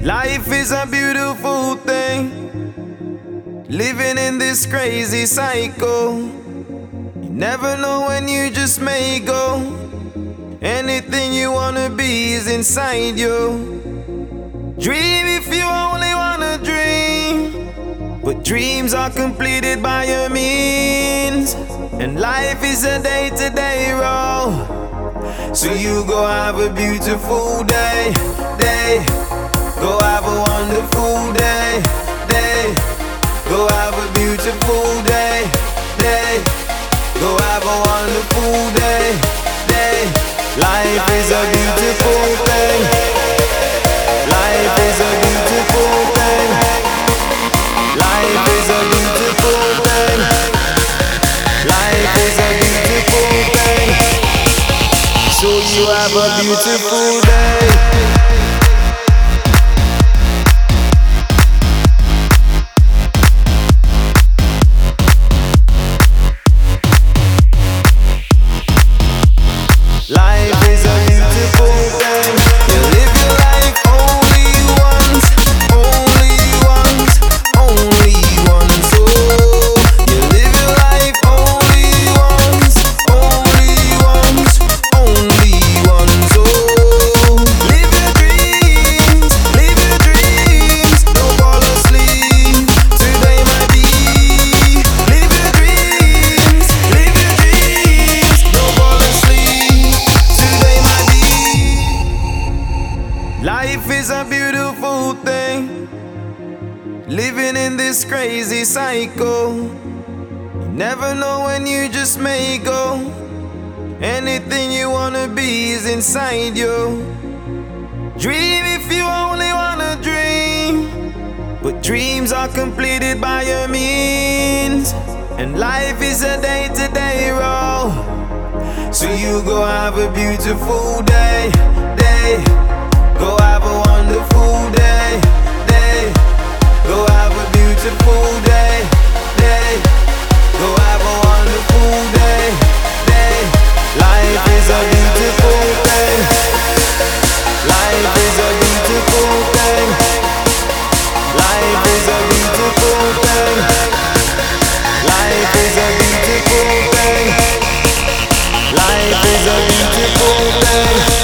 Life is a beautiful thing, living in this crazy cycle. You never know when you just may go. Anything you wanna be is inside you. Dream if you only wanna dream, but dreams are completed by your means. And life is a day-to-day roll, so you go have a beautiful day. Go have a wonderful day. Go have a beautiful day. Go have a wonderful day. Life is a beautiful thing. Life is a beautiful thing. Life is a beautiful thing. Life is a beautiful thing. So you have a beautiful day. Life is a beautiful thing. You live your life only once, only once, only once. Oh, you live your life only once, only once, only once. Oh, live your dreams, don't fall asleep. Today might be. Live your dreams, don't fall asleep. Life is a beautiful thing, living in this crazy cycle. You never know when you just may go. Anything you wanna be is inside you. Dream if you only wanna dream, but dreams are completed by your means. And life is a day-to-day roll, so you go have a beautiful day. Go have a wonderful day. Go have a beautiful day. Go have a wonderful day. Life is a beautiful thing. Life is a beautiful thing. Life is a beautiful thing. Life is a beautiful thing. Life is a beautiful thing.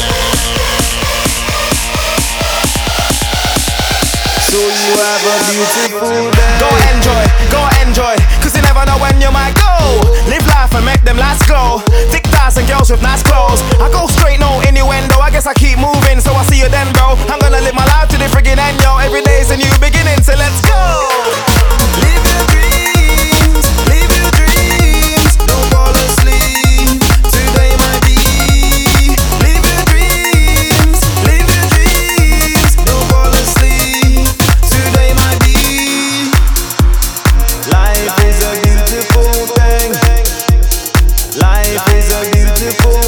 So you have a beautiful day. Go enjoy, cause you never know when you might go. Live life and make them lights glow. Thick thighs and girls with nice clothes. I go straight, no innuendo, I guess I keep moving, so I see you then, bro. I'm gonna live my life to the friggin' end, yo. Every day's a new beginning, so let's go. Live your dreams, don't fall asleep. Today might be. Live your dreams, don't fall asleep. Today might be. Life is a beautiful thing. Life is a beautiful